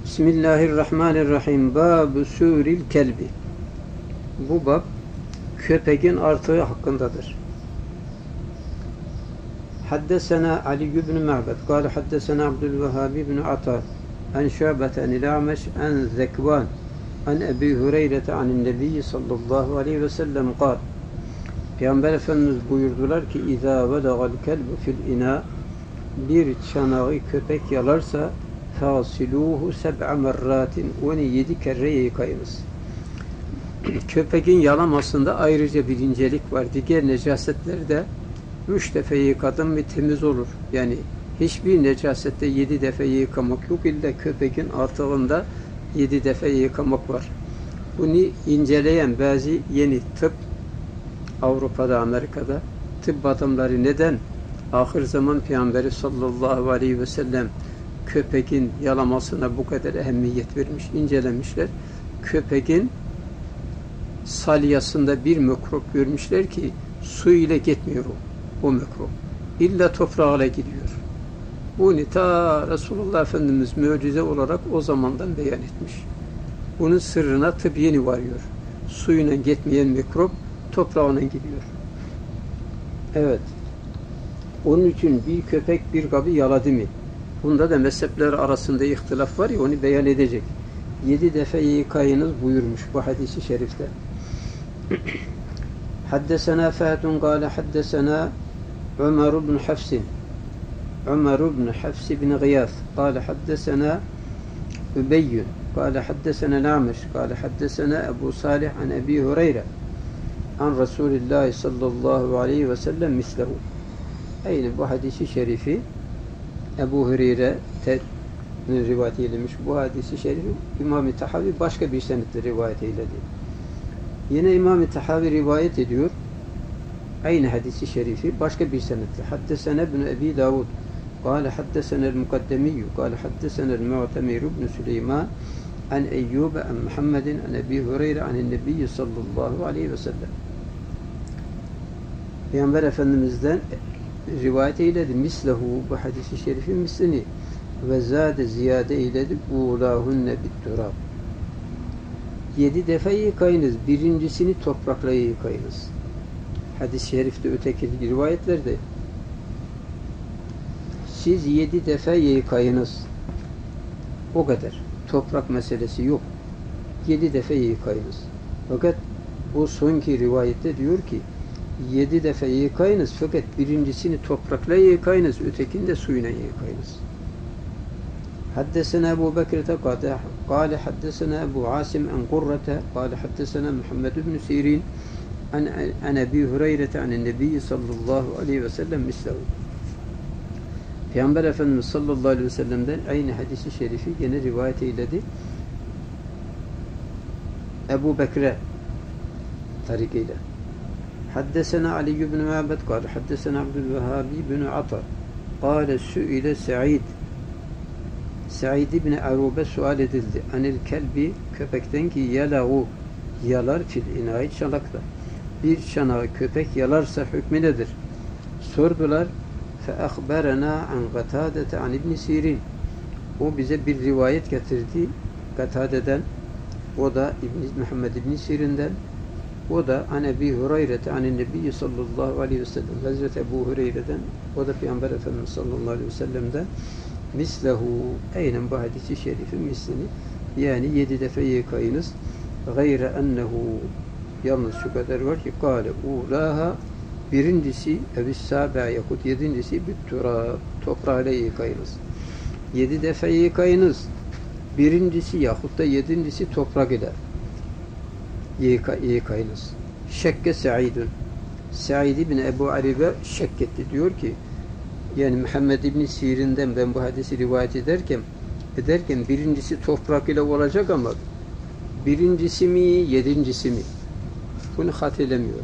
Bismillahirrahmanirrahim. Bab-ı sûril kelbi. Bu bab köpeğin artığı hakkındadır. Haddesena Ali ibn Ma'bad kâle haddesena Abdülvehhab ibn Ata an Şu'bete anil A'meş an Zekvan an Ebi Hureyre anin Nebi sallallahu aleyhi ve sellem kâle Peygamber Efendimiz buyurdular ki İzâ vedâgal kelbu fil inâ, bir çanağı köpek yalarsa fâsilûhu seb'a merratin, onu 7 kere yıkayınız. Köpeğin yalamasında ayrıca bir incelik var. Diğer necasetleri de 3 defa yıkadım mı temiz olur. Yani hiçbir necasette 7 defa yıkamak yok. İlla köpeğin artığında 7 defa yıkamak var. Bunu inceleyen bazı yeni tıp, Avrupa'da, Amerika'da tıp adamları neden ahir zaman Peygamberi sallallahu aleyhi ve sellem köpeğin yalamasına bu kadar ehemmiyet vermiş, incelemişler. Köpeğin salyasında bir mikrop görmüşler ki su ile gitmiyor o mikrop. İlla toprağıyla gidiyor. Bunu ta Resulullah Efendimiz mucize olarak o zamandan beyan etmiş. Bunun sırrına tıp yeni varıyor. Suyuna gitmeyen mikrop toprağına gidiyor. Evet. Onun için bir köpek bir kabı yaladı mı? Bunda da mezhepler arasında ihtilaf var ya, onu beyan edecek. 7 defa yıkayınız buyurmuş bu hadisi şerifte. Haddesena Fahadun kâle haddesena Ömer ibn Hafsin Ömer ibn Hafs ibn Gıyas kâle haddesena Übeyyün kâle haddesena Na'meş kâle haddesena Ebu Salih an Ebi Hureyre an Resulullah sallallahu aleyhi ve sellem mislehu. Aynı bu hadisi şerifi Ebu Hureyre rivayet eylemiş. Bu hadisi şerifi İmam-ı Tahavi başka bir senetle rivayet eyledi. Yine İmam-ı Tahavi rivayet ediyor. Aynı hadisi şerifi başka bir senetle. Haddesene ibn Ebi Davud kâle haddesenel mukaddemiyyü kâle haddesenel mu'temir ibn Süleyman an Eyyube an Muhammedin an Ebi Hureyre anin Nebiyyi sallallahu aleyhi ve sellem. Peygamber Efendimiz'den rivayet eyledi. Mislehu, bu hadisi şerifin mislini ve zade ziyade eyledi. Ulahunne bitturab. 7 defa yıkayınız. Birincisini toprakla yıkayınız. Hadis-i şerifte öteki rivayetlerde siz 7 defa yıkayınız. O kadar. Toprak meselesi yok. 7 defa yıkayınız. Fakat bu sonki rivayette diyor ki 7 defa yıkayınız, fakat birincisini toprakla yıkayınız, ötekini de suyuna yıkayınız. Haddesena Ebu Bekir'te kâle haddesena Ebu Asim en Kurrete kâle haddesena Muhammed ibn Sirin an Ebi Hureyre anin Nebiyyi sallallahu aleyhi ve sellem mislehu. Peygamber Efendimiz sallallahu aleyhi ve sellem'den aynı hadisi şerifi yine rivayet eyledi. Ebu Bekir'e tarikiyle. Haddesena Ali ibn Ma'bad kâle haddesena Abdülvehhab ibn Ata kâle su'ile Sa'id ibn Arube sual edildi. Anil kelbi, köpekten ki yelâhu, yalar fil inâi, çanakta. Bir çanağı köpek yalarsa hükmü nedir? Sordular. فَأَخْبَرَنَا عَنْ قَتَادَةَ عَنْ İbn Sirin. O bize bir rivayet getirdi Katade'den. O da Muhammed İbn Sirin'den. O da an Ebi Hureyre anin Nebiyyi sallallahu aleyhi ve sellem. Hazreti Ebu Hureyre'den. O da Peygamber Efendimiz sallallahu aleyhi ve sellem'den. Mislehu, aynen bu hadisi şerifin mislini. Yani 7 defa yıkayınız. Gayre ennehu, yalnız şu kadar var ki kâle ulaha, birincisi evis sâbe yakut yedincisi bitturâb, toprağıyla yıkayınız. 7 defa yıkayınız. Birincisi yahut da yedincisi toprak ile yıkayınız. Şekke Sa'idun. Sa'id ibn Ebu Aribe şek etti. Diyor ki yani Muhammed ibn Sirin'den ben bu hadisi rivayet ederken birincisi toprak ile olacak ama birincisi mi yedincisi mi? Bunu hatırlamıyorum.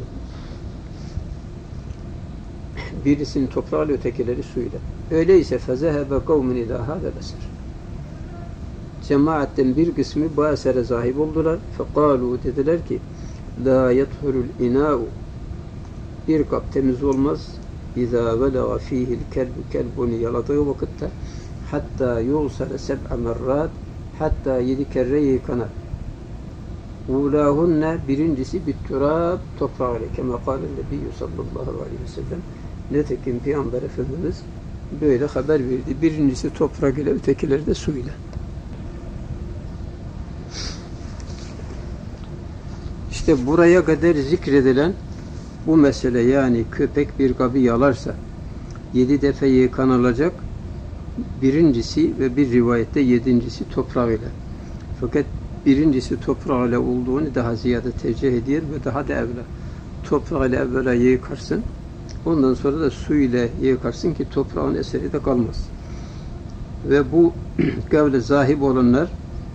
Birisinin toprağıyla ötekileri suyla. Öyleyse fezehebe kavmin ilâ hâzel eser. Cemaatten bir kısmı bu esere sahip oldular. Fekâlû, dediler ki lâ yethurul inâ'u, bir kap temiz olmaz. İzâ velâ fîhil kelbu, kelbunu yaladığı vakitte hatta yuğsale seb'a merrat, Hatta 7 kere yıkanar. Ulahunne birincisi bitturab toprağıyla. Kema kâlen nebiyyü sallallahu aleyhi ve sellem. Nitekim Peygamber Efendimiz böyle haber verdi. Birincisi toprak ile, ötekileri de su ile. İşte buraya kadar zikredilen bu mesele, yani köpek bir kabı yalarsa 7 defa yıkanılacak. Birincisi ve bir rivayette 7.'si toprağıyla. Fakat birincisi toprağıyla olduğunu daha ziyade tercih ediyor ve daha da evla. Toprağıyla evvela yıkarsın. Ondan sonra da su ile yıkarsın ki toprağın eseri de kalmaz. Ve bu kavle zahib olanlar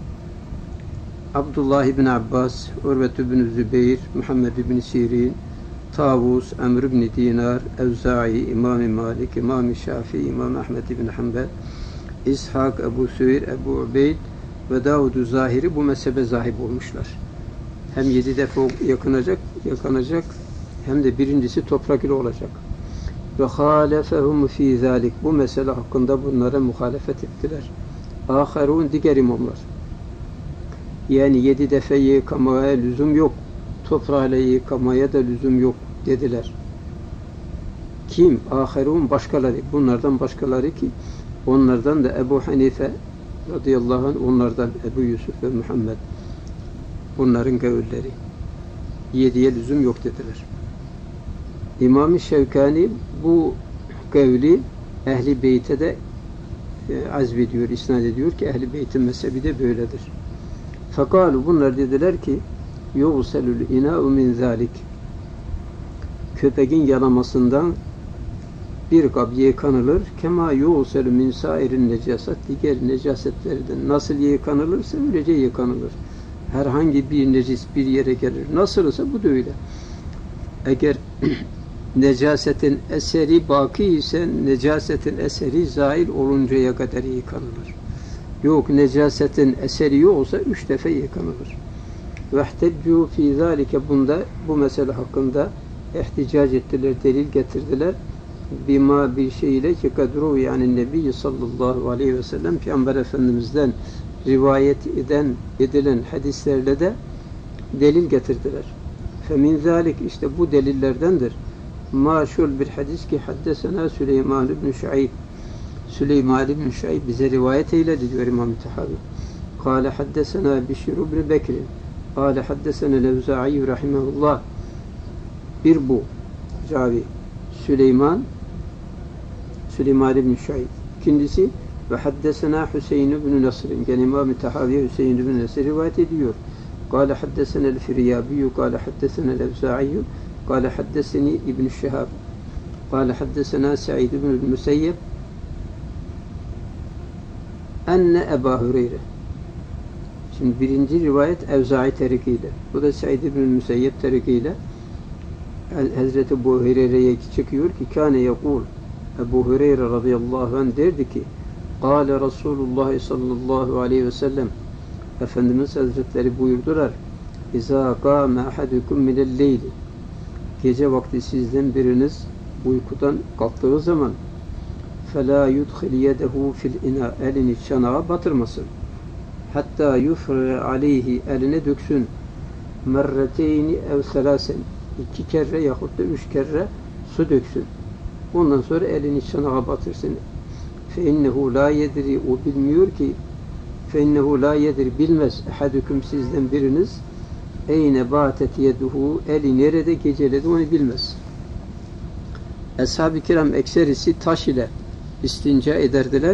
Abdullah ibn Abbas, Urvet ibn Zübeyir, Muhammed ibn Sirin, Tavus, Emr ibn Dinar, Evza'i, İmam-ı Malik, İmam-ı Şafii, İmam Ahmed ibn Hanbel, İshak, Ebu Süheyr, Ebu Ubeyd ve Davud-u Zahiri bu mezhebe zahib olmuşlar. Hem 7 defa yakanacak hem de birincisi toprak ile olacak. Ve halefehum fî zâlik, bu mesele hakkında bunlara muhalefet ettiler. Âherûn, diğer imamlar. Yani 7 defa yıkamaya lüzum yok. Toprağıyla yıkamaya da lüzum yok dediler. Kim? Âherûn, başkaları. Bunlardan başkaları ki onlardan da Ebu Hanife radıyallahu anh, onlardan Ebu Yusuf ve Muhammed. Bunların kavulleri. 7'ye lüzum yok dediler. İmam-ı Şevkani bu kavli Ehl-i Beyt'e de azbediyor, isnat ediyor ki Ehl-i Beyt'in mezhebi de böyledir. Fekalu, bunlar dediler ki yuğselül inâ'u min zâlik, köpeğin yalamasından bir kap yıkanılır. Kema yuğselü min sairin necasat, diğer necasetlerden nasıl yıkanılırsa öylece yıkanılır. Herhangi bir necis bir yere gelir. Nasılsa bu da öyle. Eğer necasetin eseri baki ise necasetin eseri zail oluncaya kadar yıkanılır. Yok, necasetin eseri yoksa 3 defa yıkanılır. Vehteccu fî zâlike, bunda bu mesele hakkında ihticac ettiler, delil getirdiler. Bima bir şeyle ki kadru, yani Nebi sallallahu aleyhi ve sellem Peygamber Efendimiz'den rivayet edilen hadislerle de delil getirdiler. Femin zâlik, işte bu delillerdendir. Maşul bir hadis ki haddesena Süleyman ibn Şuayb, Süleyman ibn Şuayb bize rivayet eyledi diyor İmam-ı Tahavi. Kâle haddesena Bişir ibn Bekir, kâle haddesena Levza'i rahimahullah. Bir bu ravi Süleyman ibn Şuayb. İkincisi ve haddesena Hüseyin ibn Nasr, yani İmam-ı Tahavi Hüseyin ibn Nasr rivayet ediyor. Kâle haddesena el-Firyabi, kâle haddesena Levza'i, kâle haddeseni İbn Şihab, kâle haddesena Sa'id ibn Müseyyeb enne Ebu Hureyre. Şimdi birinci rivayet Evza'i terikiyle. Bu da Sa'id ibn Müseyyeb terikiyle Hazreti Ebu Hureyre'ye çıkıyor ki kâne yekûl, Ebu Hureyre radıyallahu anh derdi ki Kâle Resulullah sallallahu aleyhi ve sellem, Efendimiz Hazretleri buyurdular, İzâ kâme ahadukum minel-leyli, gece vakti sizden biriniz uykudan kalktığı zaman فَلَا يُدْخِلْ يَدَهُ فِي الْاِنَا, elini çanağa batırmasın. Hatta yufre aleyhi, eline döksün. Merreteyni ev selasen, 2 kere yahut da 3 kere su döksün. Ondan sonra elini çanağa batırsın. فَاِنَّهُ لَا يَدْرِ, o bilmiyor ki, فَاِنَّهُ لَا يَدْرِ, bilmez ehadüküm sizden biriniz, eyne bâtet yeduhu, eli nerede geceledi onu bilmez. Ashab-ı kiram ekserisi taş ile istinca ederdiler.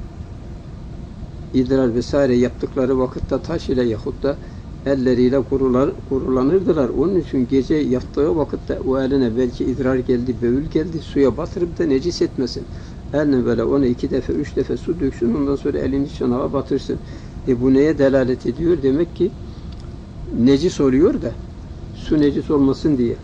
İdrar vesaire yaptıkları vakitte taş ile yahut da elleriyle kurulanırdılar. Onun için gece yattığı vakitte o eline belki idrar geldi, böğül geldi, suya batırıp da necis etmesin. Eline böyle ona 2 defa 3 defa su döksün, ondan sonra elini çanağa batırsın. Bu neye delalet ediyor? Demek ki necis oluyor da su necis olmasın diye.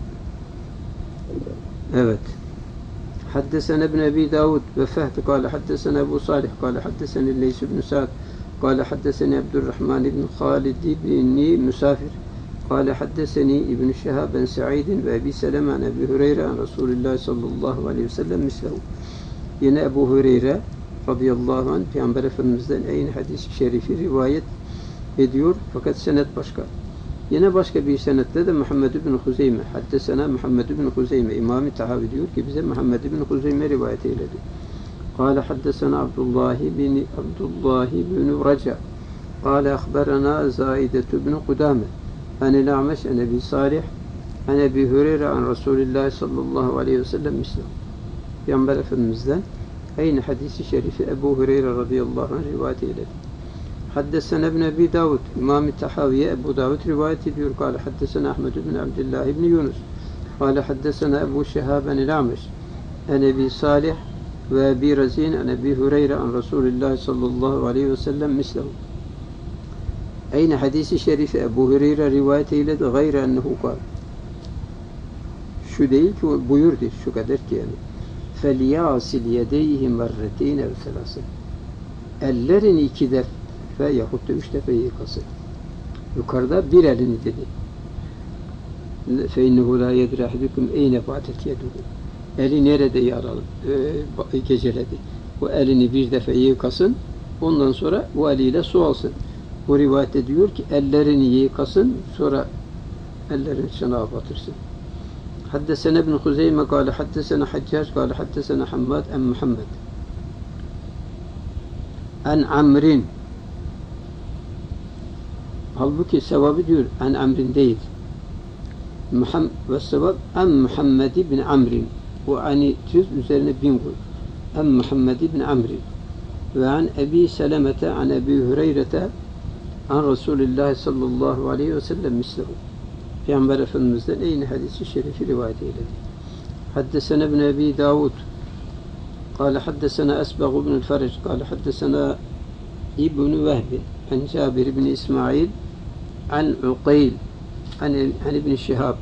Evet. حدثنا ابن أبي داود وفهد قال حدثنا أبو صالح قال حدثني الليث بن سعد قال حدثني عبد الرحمن بن خالد بن مسافر قال حدثني ابن شهاب بن سعيد وأبي سلمة عن أبي هريرة عن رسول الله صلى الله عليه وسلم مثله. Yine Ebu Hureyre radıyallahu anh Peygamber Efendimiz'den aynı hadis-i şerifi rivayet ediyor. Fakat senet başka. Yine başka bir senette de Muhammed ibn Huzeyme, haddesena Muhammed ibn Huzeyme, İmam-ı Tahavi diyor ki bize Muhammed ibn Huzeyme rivayet eyledi. Kâle haddesena Abdullah bin Raca. Kâle akhberana Zaidetu ibn Kudame. Anil A'meş, an Ebi Salih, an Ebi Hureyre, an Resulillah sallallahu aleyhi ve sellem mislam. Peygamber Efendimiz'den aynı hadisi şerifi Ebu Hureyre radıyallahu anh rivayet eyledi. Haddesena ibn Ebi Davud, İmam-ı Tahaviye Ebu Davud rivayet ediyor. Kâle haddesena Ahmed ibn Abdullah ibn Yunus. Kâle haddesena Ebu Şehab anil A'meş, an Ebi Salih ve Ebi Razin, an Ebi Hureyre, an Resulillah sallallahu aleyhi ve sellem mislam. Aynı hadisi şerifi Ebu Hureyre rivayet eyledi. Gayre ennehu kâl. Şu değil ki buyurdu, şu kadar ki yani. فَلْيَاسِلْ يَدَيْهِ مَرَّتِينَ وَثَلَاسٍ. Ellerini 2 defa yahut da 3 defa yıkasın. Yukarıda bir elini dedi. فَاِنَّهُ لَا يَدْرَ اَحْدُكُمْ اَيْنَ بَعْتَتْ يَدُهُ. Eli nerede yaralı, geceledi. O elini bir defa yıkasın, ondan sonra o eliyle su alsın. Bu rivayette diyor ki ellerini yıkasın, sonra ellerini çanağa batırsın. Haddesena ibn Huzeyme kâle haddesena Haccac kâle haddesena Hammad en Muhammed en Amrin. Halbuki sevabı diyor en Amrin değil. Ve sevab en Muhammed ibn Amrin. Bu ani cüz üzerine 1000 koy. En Muhammed ibn Amrin. Ve an Ebi Selemete an Ebi Hureyre'te an Resulullah sallallahu aleyhi ve sellem mislehu. Peygamber Efendimiz'den aynı hadisi şerifi rivayet eyledi. Haddesena ibn Ebi Davud kâle haddesena Esbağ ibn el-Feric kâle haddesena İbn Vehbi an Cabir ibn İsmail an Uqayl an ibn Şihab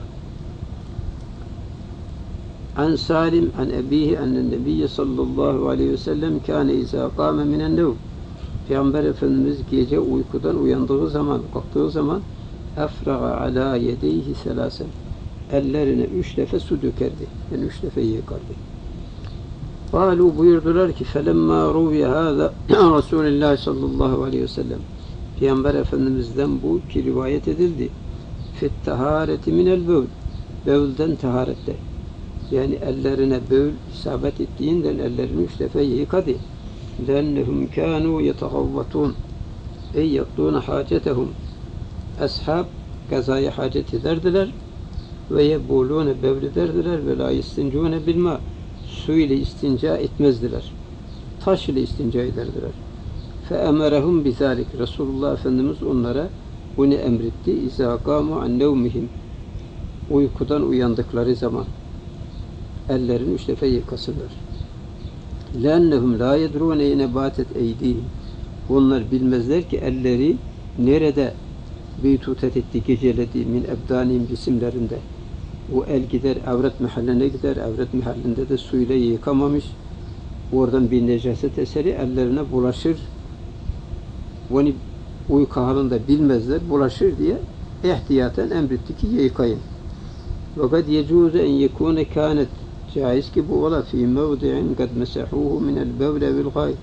an Salim an ebihi annen nebiyye sallallahu aleyhi ve sellem kâne izâ kâme minen nevm. Peygamber Efendimiz gece uykudan uyandığı zaman, kalktığı zaman efraga ala yedeyhi selasen. Ellerine 3 defa su dökerdi. Yani 3 defa yıkardı. Kâlu buyurdular ki felemma ruviye hâzâ Resulullah sallallahu aleyhi ve sellem. Peygamber Efendimiz'den bu ki rivayet edildi. Fit tahâreti minel bevl. Bevlden taharette. Yani ellerine bevl isabet ettiğinden ellerini 3 defa yıkadı. لأنهم كانوا يتغوطون ey يقضون حاجتهم. Ashab kazaya hacet ederdiler ve yebulune bevl ederdiler ve la istincune bilma. Su ile istinca etmezdiler. Taş ile istinca ederdiler. Fe emerehum bizalik. Resulullah Efendimiz onlara bunu emretti. İzâ kâmu an nevmihim. Uykudan uyandıkları zaman ellerini 3 defa yıkasınlar. لَاَنَّهُمْ لَا يَدْرُونَ اَيْنَ بَاتَتْ اَيْدِيهِمْ. Onlar bilmezler ki elleri nerede beytutet etti, geceledi min ebdanihim cisimlerinde. O el gider, avret mahalline gider, avret mahallinde de suyla yıkamamış. Oradan bir necaset eseri ellerine bulaşır. Onu uyku halinde bilmezler, bulaşır diye ihtiyaten emretti ki yıkayın. وَقَدْ يَجُوزَ اَنْ يَكُونَ كَانَتْ. Caiz ki bu ola fi mevdi'in kad mesahuhu minel bevle vel gayet.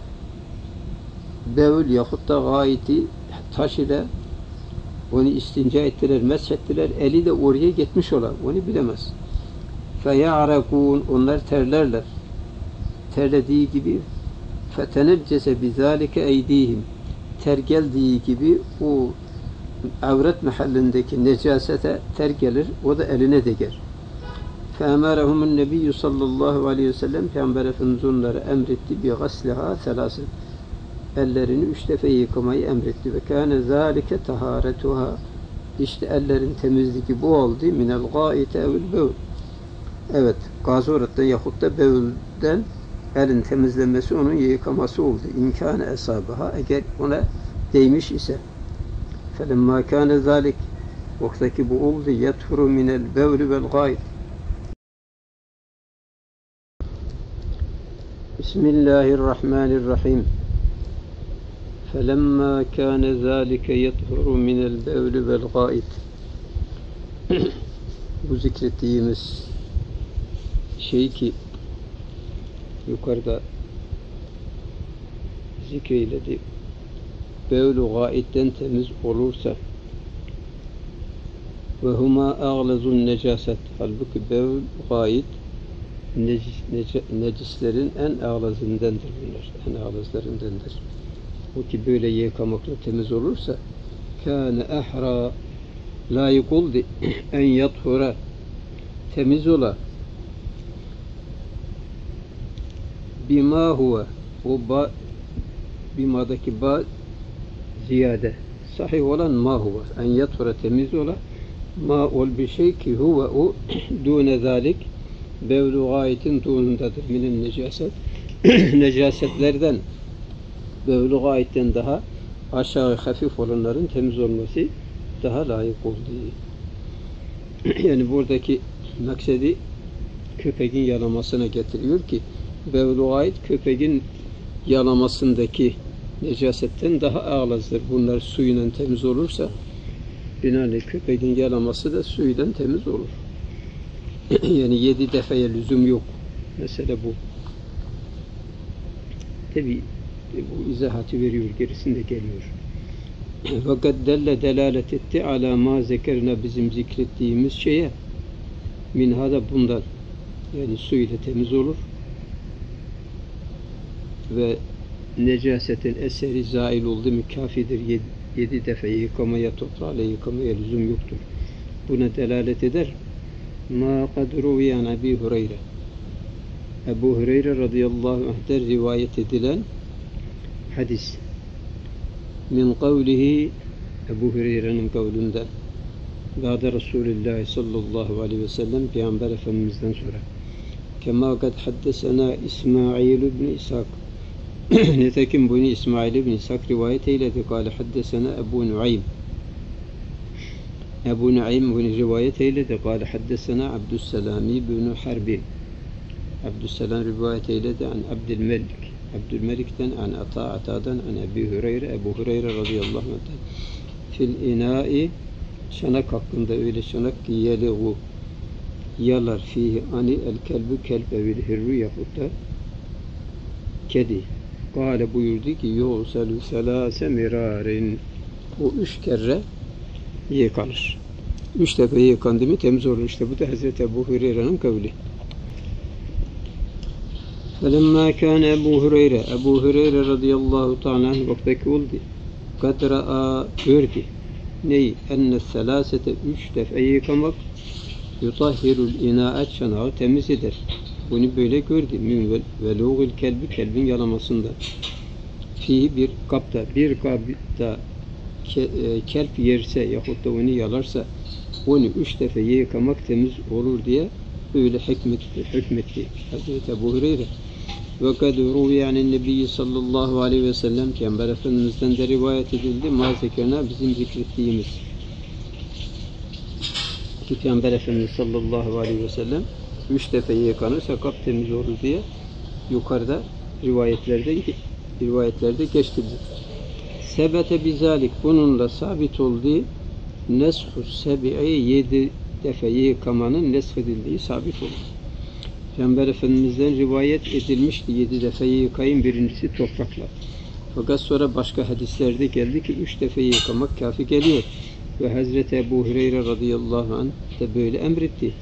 Bevl yahut da gayeti taş ile onu istinca ettiler, meshettiler. Eli de oraya gitmiş ola. Onu bilemez. Feya'rakûn. Onlar terlerler. Terlediği gibi feteneccese bizâlike eydihim. Ter geldiği gibi o avret mahallindeki necasete ter gelir. O da eline değer. فَاَمَرَهُمُ النَّبِيُّ sallallahu aleyhi ve sellem Peygamber Efendimiz onlara emretti بِغَسْلِهَا ثَلَاسٍ. Ellerini 3 defa yıkamayı emretti. وَكَانَ ذَٰلِكَ تَهَارَتُهَا. İşte ellerin temizliği bu oldu. مِنَ الْغَائِتَ اَوِ الْبَوْلِ. Evet, gazorattan yahut da bevlden elin temizlenmesi, onun yıkaması oldu. İmkâne esabaha, eğer ona değmiş ise. فَلَمَّا كَانَ ذَٰلِكَ. Vaktaki bu oldu. يَطْهُرُ مِنَ الْبَوْلِ وَالْغَائِتِ. Bismillahirrahmanirrahim. فَلَمَّا كَانَ ذَٰلِكَ يَطْهُرُ مِنَ الْبَوْلِ وَالْغَائِطِ. Bu zikrettiğimiz şey ki yukarıda zikreyledi. Bevlu gaitten temiz olursa ve huma ağlazun necaset. Halbuki bevl gait necislerin en ağlazındandır bunlar. En ağlazlarındandır. O ki böyle yıkamakla temiz olursa kâne ehra layık oldu en yathura temiz ola bima huve o ba bimadaki ba ziyade sahih olan ma huve en yathura temiz ola ma ol bir şey ki huve o dune zalik bevlu gayetin dunundadır minin necaset necasetlerden bevlu gayetten daha aşağı hafif olanların temiz olması daha layık olduğu. Yani buradaki maksedi köpeğin yalamasına getiriyor ki bevlu gayet köpeğin yalamasındaki necasetten daha ağlazdır. Bunlar suyla temiz olursa binaenaleyh köpeğin yalaması da suyla temiz olur. Yani 7 defaya lüzum yok. Mesela bu. Tabi bu izahatı veriyor, gerisinde geliyor. Fakat delalet etti ala ma zekerna bizim zikrettiğimiz şeye minhada bundan yani su ile temiz olur ve necasetin eseri zail oldu mu kafidir. 7 defa yıkamaya, toprağla yıkamaya lüzum yoktur. Buna delalet eder. Ma kad ruviyan Ebu Hureyre. Ebu Hureyre radıyallahu anh'ten rivayet edilen hadis. Min kavlihi Ebu Hureyre'nin kavlinden Ba'de Resulullah sallallahu aleyhi ve sellem Peygamber Efendimiz'den sonra kema kad haddesena İsmail ibn İshak nitekim bunu İsmail ibn İshak rivayet eyledi. Kâle haddesena Ebu Nuaym Ebu Nuaym bunu rivayet eyledi. Kâle haddesena Abdüsselam ibn Harbin Abdüsselam rivayet eyledi an Abdülmelik Abdülmelik'ten an Ata'dan an Ebu Hureyre radıyallahu anh'ten fil ina'i şanak hakkında öyle şanak ki yeliğu yalar fihi ani el kelbü kelb evil hirru yahut da kedi. Kâle buyurdu ki yuğselü selâse mirarin o 3 kere yıkanır. 3 defa yıkandı mı temiz olur. İşte bu da Hazreti Ebu Hureyre'nin kavli. فَلَمَّا كَانَ Ebu Hureyre radıyallahu ta'ala anh vaktaki oldu. قَدْ رَأَى gördü. Neyi? اَنَّ الثَّلَاسَةَ 3 defa yıkamak يُطَهِّرُ الْاِنَاءَ çanağı temiz eder. Bunu böyle gördü. مِنْ وَلُوغِ الْكَلْبِ kelbin yalamasında. Fihi bir kapta kelp yerse yahut da onu yalarsa onu 3 defa yıkamak temiz olur diye böyle hükmetti Hazreti Ebu Hureyre. Ve kad ruviye anin nebiyyi sallallahu aleyhi ve sellem Peygamber Efendimiz'den de rivayet edildi. Mazekerna bizim zikrettiğimiz. Ki Peygamber Efendimiz sallallahu aleyhi ve sellem 3 defa yıkanırsa kap temiz olur diye yukarıda rivayetlerde geçti. Sebete bizalik bununla sabit olduğu neshu sebi'i 7 defa yıkamanın nesh edildiği sabit olur. Peygamber Efendimiz'den rivayet edilmişti 7 defa yıkayın, birincisi toprakla. Fakat sonra başka hadislerde geldi ki 3 defa yıkamak kafi geliyor. Ve Hazreti Ebu Hureyre radıyallahu anh da böyle emretti.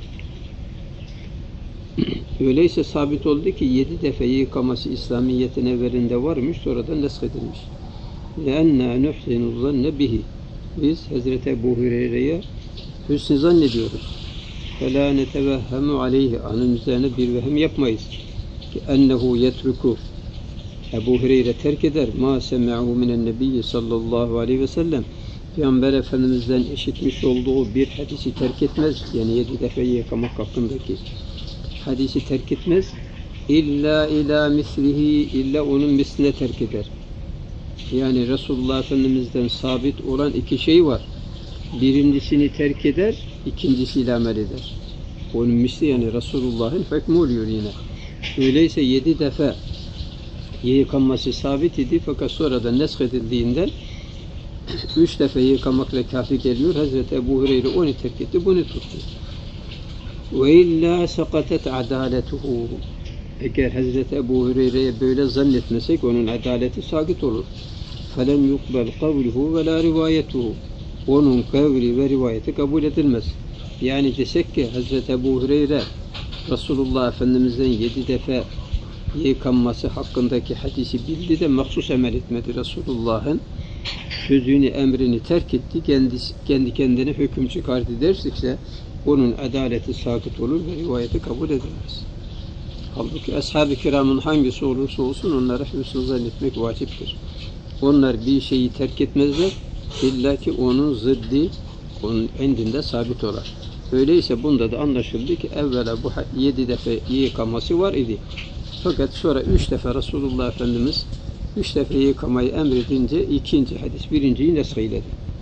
Öyleyse sabit oldu ki 7 defa yıkaması İslamiyet'in evvelinde varmış, sonra da nesh edilmiş. لَاَنَّا نُحْسِنُ الظَّنَّ bihi. Biz Hazreti Ebu Hureyre'ye hüsnü zannediyoruz. فَلَا نَتَوَهَّمُ عَلَيْهِ Anın üzerine bir vehem yapmayız. Ki ennehu yetruku Ebu Hureyre terk eder. مَا سَمَعُهُ مِنَ النَّبِيِّ sallallahu aleyhi ve sellem Peygamber Efendimiz'den işitmiş olduğu bir hadisi terk etmez. Yani 7 defa yıkamak hakkındaki hadisi terk etmez. İlla ila mislihi illa onun misline terk eder. Yani Resulullah Efendimiz'den sabit olan 2 şey var. Birincisini terk eder, ikincisiyle amel eder. Onun misli yani Resulullah'ın hükmü oluyor yine. Öyleyse 7 defa yıkanması sabit idi fakat sonradan nesk edildiğinden 3 defa yıkamakla kafi geliyor. Hazreti Ebu Hureyre onu terk etti, bunu tuttu. Ve illa sakatet adaletuhu Eğer Hazreti Ebu Hureyre'ye böyle zannetmesek onun adaleti sakit olur. فَلَمْ يُقْبَلْ قَوْلُهُ وَلَا رِوَايَتُهُ Onun kavli ve rivayeti kabul edilmez. Yani desek ki Hazreti Ebu Hureyre Resulullah Efendimiz'den 7 defa yıkanması hakkındaki hadisi bildi de mahsus amel etmedi. Resulullah'ın sözünü, emrini terk etti, kendi kendine hüküm çıkardı dersikse onun adaleti sakit olur ve rivayeti kabul edilmez. Halbuki ashab-ı kiramın hangisi olursa olsun onlara hüsnü zannetmek vaciptir. Onlar bir şeyi terk etmezler, illa ki onun zıddi, onun indinde sabit olar. Öyleyse bunda da anlaşıldı ki evvela bu 7 defa yıkaması var idi. Fakat sonra 3 defa Resulullah Efendimiz 3 defa yıkamayı emredince ikinci hadis, birinciyi nesheyledi.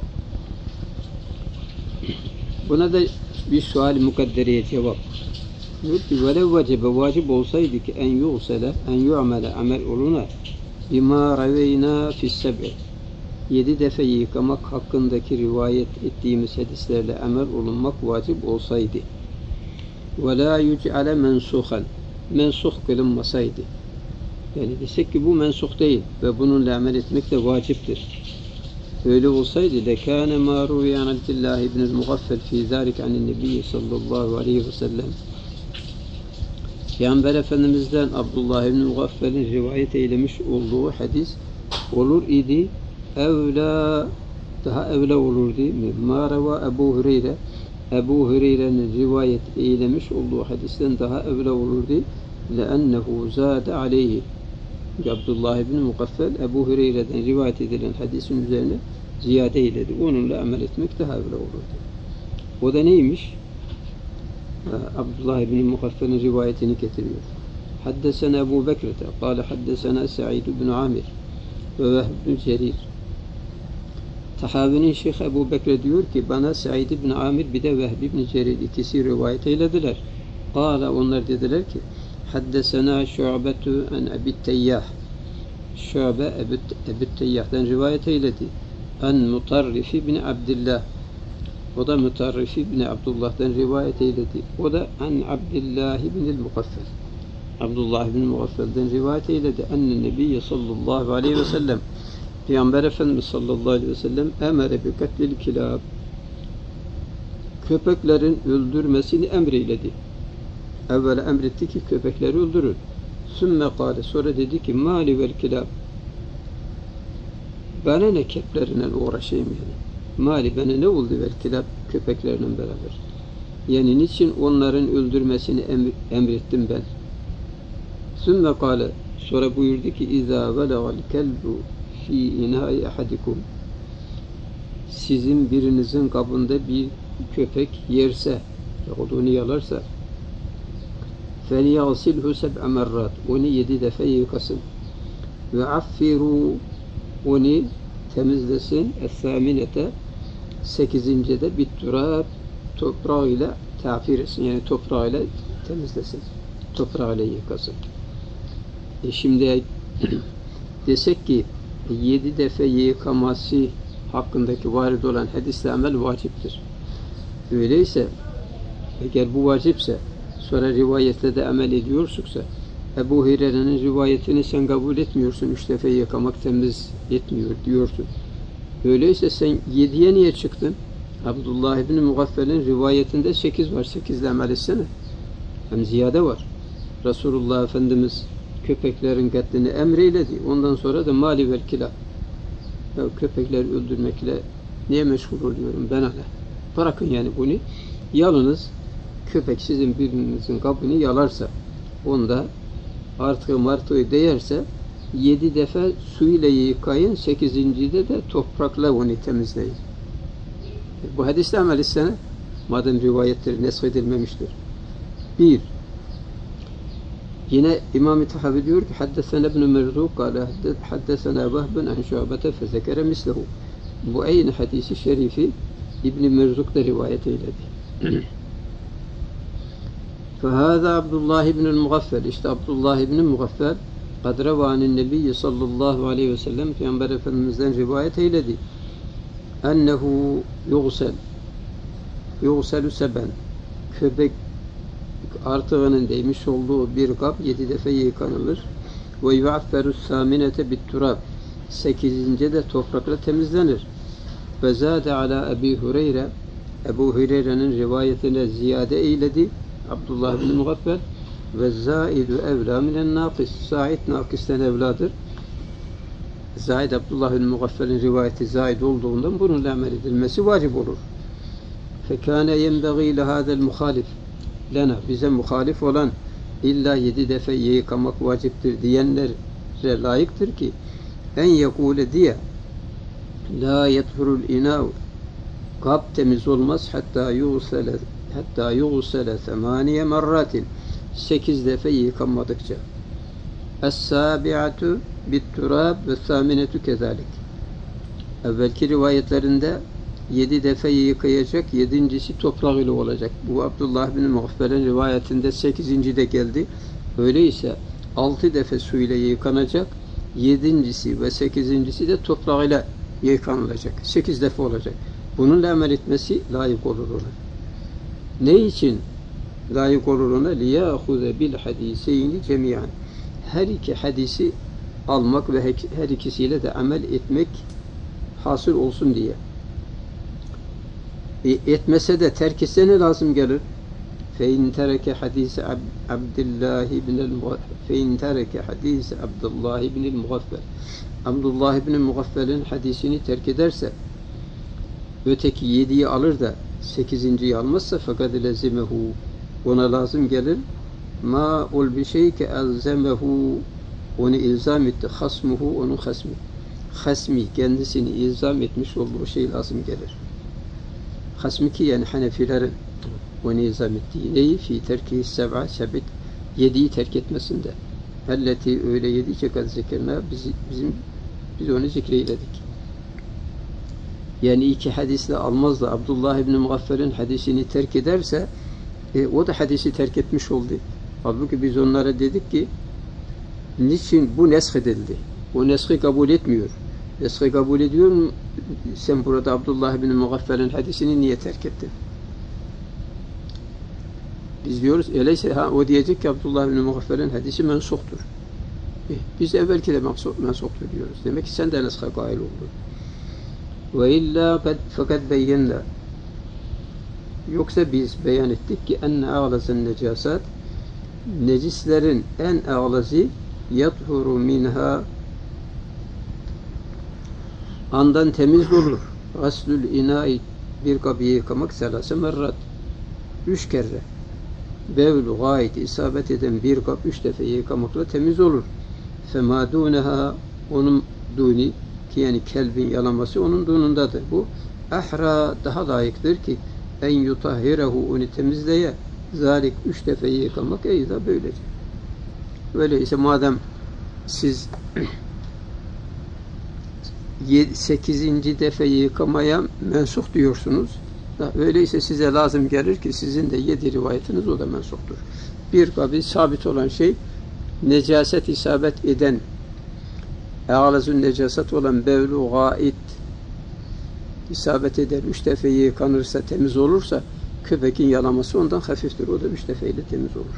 Buna da bir sual-i mukaddereye cevap. Diyor ki velev vacebe, vacip olsaydı ki en yu'sele, en yu'mele amel oluna bima reveyna fis-seb'i 7 defa yıkamak hakkındaki rivayet ettiğimiz hadislerle amel olunmak vacip olsaydı ve la yuc'ale mensuhan mensuh kılınmasaydı, yani desek ki bu mensuh değil ve bununla amel etmek de vaciptir. Öyle olsaydı lekâne mâ ruvîye an Abdullah ibn-i Mugaffel fî zâlik anin nebiyyi sallallahu aleyhi ve sellem Peygamber Efendimiz'den Abdullah ibn-i Mugaffel'in rivayet eylemiş olduğu hadis olur idi. Evla, daha evla olur değil mi? Mâ revâ Ebu Hureyre, Ebu Hureyre'nin rivayet eylemiş olduğu hadisten daha evla olurdu. لَأَنَّهُ زَادَ عَلَيْهِ Abdullah ibn Mugaffel Ebu Hureyre'den rivayet edilen hadisin üzerine ziyade eyledi. Onunla amel etmek daha evla olurdu. O da neymiş? Abdullah ibn Mugaffel'in rivayetini getiriyor. Haddesena Ebu Bekrete, kâle haddesena Sa'id ibn Amir ve Vehb ibn Cerir. Tahavinin Şeyh Ebu Bekre diyor ki bana Sa'id ibn Amir bir de Vehb ibn Cerir ikisi rivayet eylediler. Kâle onlar dediler ki haddesena Şu'betu en Ebi Teyyah. Şu'be Ebi Teyyah'dan rivayet eyledi. En Mutarrif ibn Abdillah. O da Mutarrif ibn Abdullah'dan rivayet eyledi. O da en Abdillah ibn Mugaffel. Abdullah ibn Mugaffel'den rivayet eyledi. Enne Nebiyye sallallahu aleyhi ve sellem Peygamber Efendimiz sallallahu aleyhi ve sellem emere bi katlil kilab köpeklerin öldürmesini emreyledi. Evvela emretti ki köpekleri öldürün. Sümme kâle sonra dedi ki mâli vel kilab bana ne keplerine uğraşayım yani. Mali bana ne oldu vel kilab köpeklerle beraber. Yani niçin onların öldürmesini emrettim ben. Sümme kâle sonra buyurdu ki izâ velâgal kelbu fî inâi ahadikum sizin birinizin kabında bir köpek yerse onu yalarsa فَلْيَغْسِلْهُ سَبْعَ مَرَّاتٍ onu 7 defa yıkasın ve affiru onu temizlesin es-sâminete 8. de bit-turâb toprağıyla tafir etsin yani toprağıyla temizlesin toprağıyla yıkasın. Şimdi desek ki 7 defa yıkaması hakkındaki varid olan hadisle amel vaciptir. Öyleyse eğer bu vacipse sonra rivayette de amel ediyorsunsa Ebu Hureyre'nin rivayetini sen kabul etmiyorsun. 3 defa yıkamak temiz etmiyor diyorsun. Öyleyse sen 7'ye niye çıktın? Abdullah ibn Mugaffel'in rivayetinde 8 var. 8 ile amel etsene. Hem ziyade var. Resulullah Efendimiz köpeklerin katlini emreyledi. Ondan sonra da mali vel kilab. Ya köpekleri öldürmekle niye meşgul oluyorum ben hala? Bırakın yani bunu. Yalnız köpek sizin birinizin kabını yalarsa onda artığı değerse 7 defa su ile yıkayın 8. de toprakla onu temizleyin. Bu hadisle amel etsene madem rivayetleri neshedilmemiştir. 1. Yine İmam-ı Tahavi diyor ki haddesena ibn Merzuk kâle haddesena Vehbun en Şu'bete fezekere mislehu. Bu aynı hadisi şerifi İbn-i Merzuk da rivayet eyledi. فهذا Abdullah ibn Mugaffel işte Abdullah ibn Mugaffel kad revanin Nebiyyi sallallahu aleyhi ve sellem Peygamber Efendimiz'den rivayet eyledi. Ennehu yugselu seben köpek artığının değmiş olduğu bir kap 7 defa yıkanılır. Ve yu'afferus saminete bit turab. 8. de toprakla temizlenir. Ve zâde alâ Ebi Hureyre. Ebu Hureyre'nin rivayetine ziyade eyledi Abdullah bin Mugaffel. Ve zâidu evlâ minen nâkis. Zâid nakisten evladır. Zâid Abdullah bin Mugaffel'in rivayeti zâid olduğundan bununla amel edilmesi vacip olur. فَكَانَ يَنْبَغِي لَهَذَا الْمُخَالِفِ lena, bize muhalif olan illa 7 defa yıkamak vaciptir diyenlere layıktır ki en yekule diye la yethurul inâv, kap temiz olmaz hatta yuğsele 8 merratin, 8 defa yıkanmadıkça. Es-sâbi'atu bit-turâb ve sâminetu kezalik. Evvelki rivayetlerinde 7 defa yıkayacak, 7.'si toprak ile olacak. Bu Abdullah bin Muğfel'in rivayetinde 8. de geldi. Öyleyse 6 defa su ile yıkanacak, 7.'si ve 8.'si de toprak ile yıkanılacak. 8 defa olacak. Bununla amel etmesi layık olur ona. Ne için layık olur ona? لِيَأْخُذَ بِالْحَد۪يسَيْنِ جَمِيعًا. Her iki hadisi almak ve her ikisiyle de amel etmek hasıl olsun diye. Etmese de terk etse ne lazım gelir? فَاِنْ تَرَكَ حَد۪يسَ عَبْدُllّٰهِ بِنِ الْمُغَفَّلِ. Abdullah bin Mugaffel'in hadisini terk ederse, öteki 7'yi alır da 8.'yi almazsa fakat lezimehu, ona lazım gelir. Ma ol bir şey ki elzemehu, onu ilzam etti. Hasmuhu, onun hasmi. Hasmi, kendisini ilzam etmiş olduğu şey lazım gelir. Hasmi ki yani Hanefilerin onu ilzam ettiği neyi? Fi terkihi seb'a sebit, 7'yi terk etmesinde. Elleti öyle 7 ki kad zikirna, biz onu zikreyledik. Yani 2 hadisle almaz da Abdullah ibn Mugaffel'in hadisini terk ederse o da hadisi terk etmiş oldu. Halbuki biz onlara dedik ki niçin bu nesk edildi? O neski kabul etmiyor. Neski kabul ediyor mu? Sen burada Abdullah bin Mugaffel'in hadisini niye terk ettin? Biz diyoruz öyleyse o diyecek ki Abdullah bin Mugaffel'in hadisi mensuktur. Biz evvelki de mensuktur diyoruz. Demek ki sen de neska gail oldun. Ve illa fakat beyyenne, yoksa biz beyan ettik ki enne ağlazın necasat, necislerin en ağlazı yathuru minha, andan temiz olur. Gaslül inai, bir kabı yıkamak 3 merrat, 3 kere. Bevlu gayet isabet eden bir kap 3 defa yıkamakla temiz olur. Fema duneha, onun duni ki yani kelbin yalaması onun dunundadır. Bu ahra, daha layıktır ki en yutahhirehu, onu temizleye zalik 3 defa yıkamak eyda böylece. Öyleyse madem siz 8. defa yıkamaya mensuh diyorsunuz, öyleyse size lazım gelir ki sizin de 7 rivayetiniz o da mensuptur. Bir kabul sabit olan şey, necaset isabet eden, e'alazun necaset olan bevlu gait isabet eder, 3 defa yıkanırsa, temiz olursa, köpekin yalaması ondan hafiftir. O da 3 defa ile temiz olur.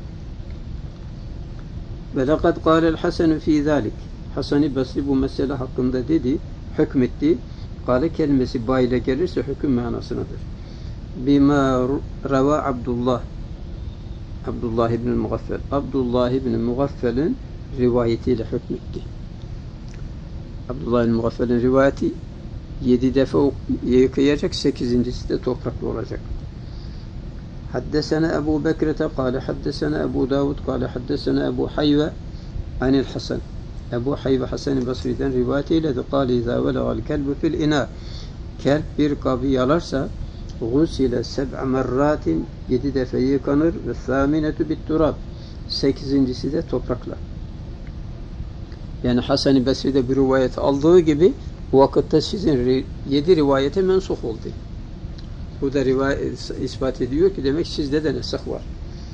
Ve lekad kâlel Hasan fî zâlik. Hasan-ı Basri bu mesele hakkında dedi, hükmetti. Kâle kelimesi ba ile gelirse hüküm manasınadır. Bima rava Abdullah ibn Mugaffel. Abdullah ibn Mugaffel'in rivayetiyle hükmetti. Abdullah ibn Mugaffel'in rivayeti 7 defa yıkayacak, 8.'si de topraklı olacak. Haddesena Ebu Bekrete kâle haddesena Ebu Davud kâle haddesena Ebu Hayve anil Hasan. Ebu Hayve Hasan-ı Basri'den rivayet eyledi. Kâle izâ velegal kelbu fil inâ. Kelp bir kabı yalarsa gusile 7 merratin, 7 defa yıkanır ve thâminetu bit turab, 8.'si de toprakla. Yani Hasan-ı Basri'de bir rivayet aldığı gibi bu vakitte sizin 7 rivayete mensuh oldu. Bu da rivayet ispat ediyor ki demek sizde de nesah var.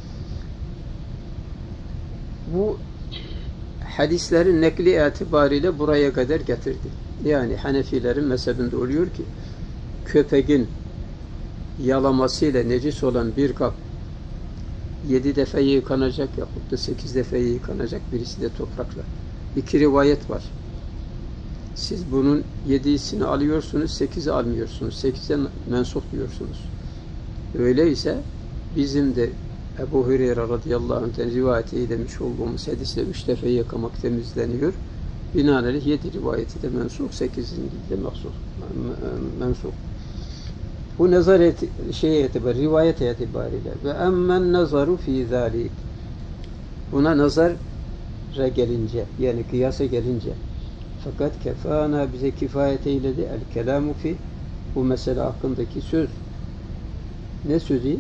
Bu hadislerin nekli itibariyle buraya kadar getirdi. Yani Hanefilerin mezhebinde oluyor ki köpeğin yalamasıyla necis olan bir kap 7 defa yıkanacak yahut da 8 defa yıkanacak, birisi de toprakla. 2 rivayet var. Siz bunun 7'sini alıyorsunuz, 8'i almıyorsunuz. 8'e mensuh diyorsunuz. Öyleyse bizim de Ebu Hureyre radıyallahu anh'ten rivayet eylemiş olduğumuz hadiste 3 defa yıkamak temizleniyor. Binaenaleyh 7 rivayeti de mensuh, 8'in de mensuh. Bu nazar rivayet itibariyle ve emmen nazaru fi zalik. Buna nazara gelince, yani kıyasa gelince, fakat kefana, bize kifayet eyledi el kelamu fi, bu mesele hakkındaki söz. Ne sözü?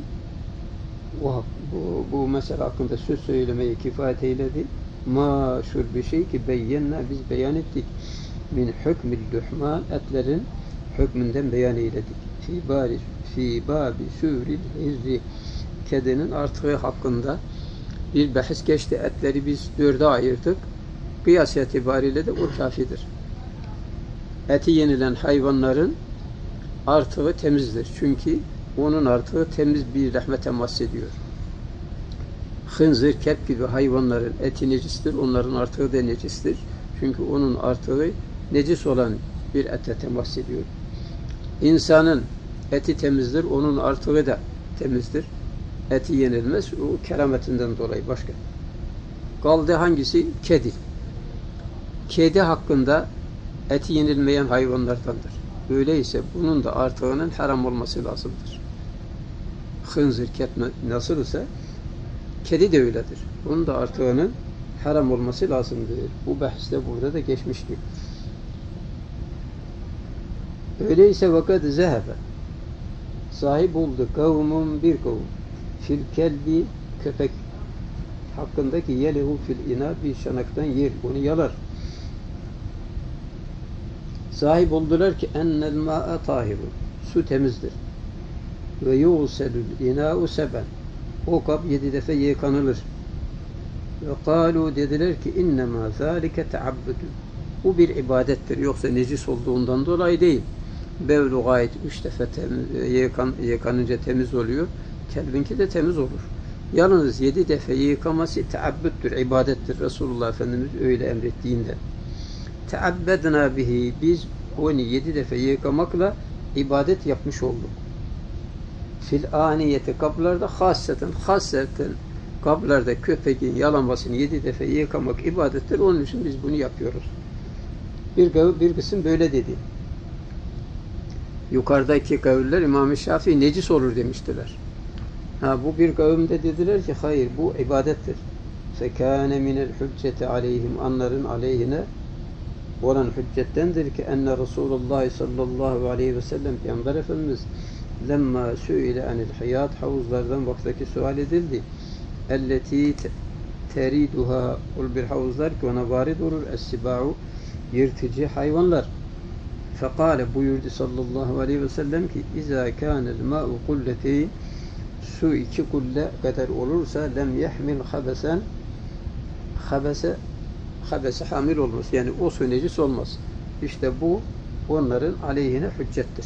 Bu mesele hakkında söz söylemeye kifayet eyledi. Maşhur bir şey ki beyyenna, biz beyan ettik. Min hükmil luhman, etlerin hükmünden beyan eyledik. Fi babi süril hizri, kedinin artığı hakkında bir bahis geçti. Etleri biz 4'e ayırdık. Kıyas itibariyle de o kafidir. Eti yenilen hayvanların artığı temizdir. Çünkü onun artığı temiz bir lahme temas ediyor. Hınzır, kep gibi hayvanların eti necistir. Onların artığı da necistir. Çünkü onun artığı necis olan bir ete temas ediyor. İnsanın eti temizdir. Onun artığı da temizdir. Eti yenilmez. O kerametinden dolayı başka. Kaldı hangisi? Kedi. Kedi hakkında eti yenilmeyen hayvanlardandır. Öyleyse bunun da artığının haram olması lazımdır. Hınzır, kep nasılsa kedi de öyledir. Bunun da artığının haram olması lazımdır. Bu bahis de burada da geçmiştir. Öyleyse vakat zehebe, sahip oldu kavmun, bir kavm, fil kelbi, köpek hakkındaki yelehu fil ina, bir şanaktan yer, onu yalar. Sahip oldular ki ennel ma'a tahiru, su temizdir. Ve yuselül ina'u seben, o kap 7 defa yıkanılır. Ve kalu, dediler ki innema zâlike teabbüdü, bu bir ibadettir, yoksa necis olduğundan dolayı değil. Bevlu gayet 3 defa yıkanınca temiz oluyor. Kelbinki de temiz olur. Yalnız 7 defa yıkaması teabbüttür, ibadettir. Resulullah Efendimiz öyle emrettiğinde. Teabbedna bihi, biz onu 7 defa yıkamakla ibadet yapmış olduk. Fil aniyeti, kaplarda hasseten kaplarda köpeğin yalanmasını 7 defa yıkamak ibadettir. Onun için biz bunu yapıyoruz. Bir kısım böyle dedi. Yukarıdaki kaviller İmam-ı Şafii necis olur demiştiler. Bu bir kavimde dediler ki hayır, bu ibadettir. Fekâne minel hücceti aleyhim, onların aleyhine olan hüccettendir ki enne Resulullah sallallahu aleyhi ve sellem Peygamber Efendimiz lemma sü'ile anil hayat, havuzlardan vaktaki sual edildi. Elleti teriduha, ol bir havuzlar ki ona varid olur, es-sibâ'u, yırtıcı hayvanlar. Fekale, buyurdu sallallahu aleyhi ve sellem ki İzâ kânel mâ'u kulleteyn, su 2 kulle kadar olursa lem yehmil habesen, habese hamil olmaz. Yani o su necis olmaz. İşte bu onların aleyhine hüccettir.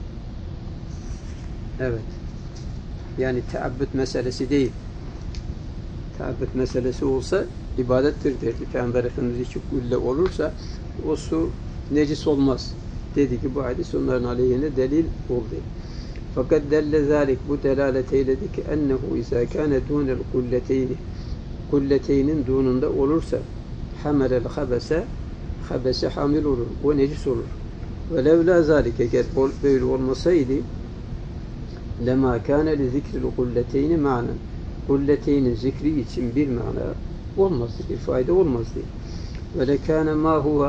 Evet. Yani teabbüt meselesi değil. Teabbüt meselesi olsa ibadettir derdi. Peygamber Efendimiz 2 kulle olursa o su necis olmaz. Dedi ki bu hadis onların aleyhine delil oldu. Fakat delle zalik, bu delalet eyledi ki ennehu izâ kâne dûnel kulleteyni, kulleteynin dununda olursa hamelel habese hamil olur. O necis olur. Ve levlâ zâlik, eğer böyle olmasaydı lemâ kâne li zikril kulleteyni ma'nen, kulleteynin zikri için bir mana olmazdı, bir fayda olmazdı. Ve lekâne mâ huve,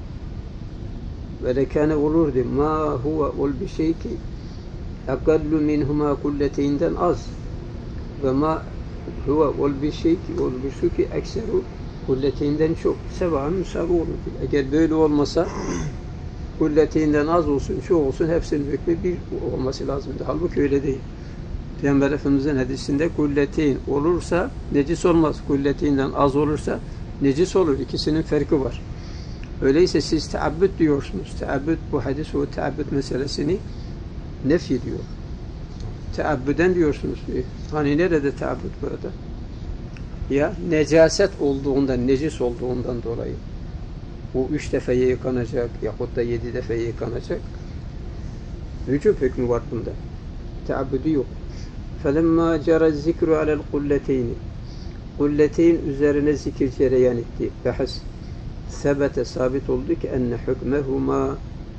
ve lekâne olurdu mâ huve, ol bir şey ki akallu minhuma, kulleteynden az, ve ma huve, ol bir şey ki, ol bir şey ki ekseru, kulleteynden çok, sevâın müsavi olur. Eğer böyle olmasa kulleteynden az olsun, çok olsun, hepsinin hükmü bir olması lazımdı. Halbuki öyle değil. Peygamber Efendimiz'in hadisinde kulleteyn olursa necis olmaz. Kulleteynden az olursa necis olur. İkisinin farkı var. Öyleyse siz teabbüt diyorsunuz. Teabbüt, bu hadis o teabbüt meselesini nefy ediyor. Teabbüden diyorsunuz. Hani nerede teabbüd burada? Ya necaset olduğundan, necis olduğundan dolayı. Bu 3 defa yıkanacak, yahut da 7 defa yıkanacak. Vücub hükmü var bunda. Teabbüdü yok. فَلَمَّا جَرَ الذِّكْرُ عَلَى الْقُلَّتَيْنِ Kulleteyn üzerine zikir cereyan etti. Bahis. Sebete sabit oldu ki enne hükmehuma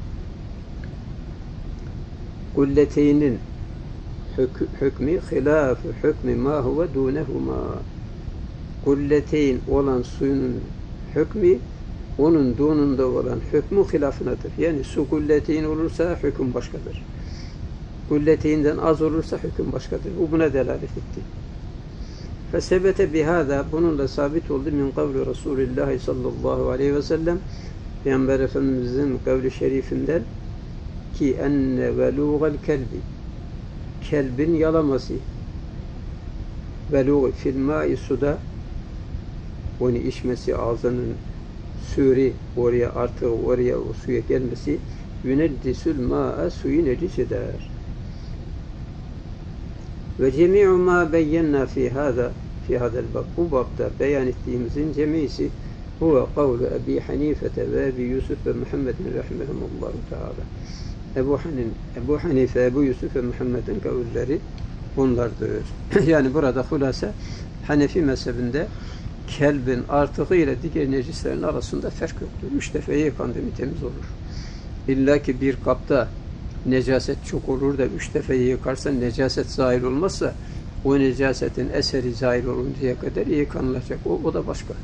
kulleteynin hükmü hilâfü hükmü mâ huve dûnehumâ. Kulleteyn olan suyunun hükmü onun dununda olan hükmü hilafınadır. Yani su kulleteyn olursa hüküm başkadır. Kulleteynden az olursa hüküm başkadır. Bu buna delalet etti. Fesebete bihâzâ bununla sabit oldu min kavli Resulullah sallallahu aleyhi ve sellem Peygamber Efendimiz'in kavli şerifinden ki enne velûgal kelbi kelbin yalaması velûg fil mâ'i suda onu içmesi ağzının sürü oraya artığı oraya o suya gelmesi yüneddisul mâ'a suyu necis eder. Ve cemi'u mâ beyyenna fi hada'l bab. Bu babda beyan ettiğimizin cemisi huve kavlu Ebi Hanifete ve Ebi Yusuf ve Muhammedin rahimehumullahu teala. Ebu Hanife, Ebu Yusuf ve Muhammed'in kavulleri bunlardır. Yani burada hulasa Hanefi mezhebinde kelbin artığı ile diğer necislerin arasında fark yoktur. 3 defa yıkandı mı temiz olur. İlla ki bir kapta necaset çok olur da 3 defa yıkarsan necaset zahir olmazsa o necasetin eseri zahir oluncaya kadar yıkanılacak. O da başka.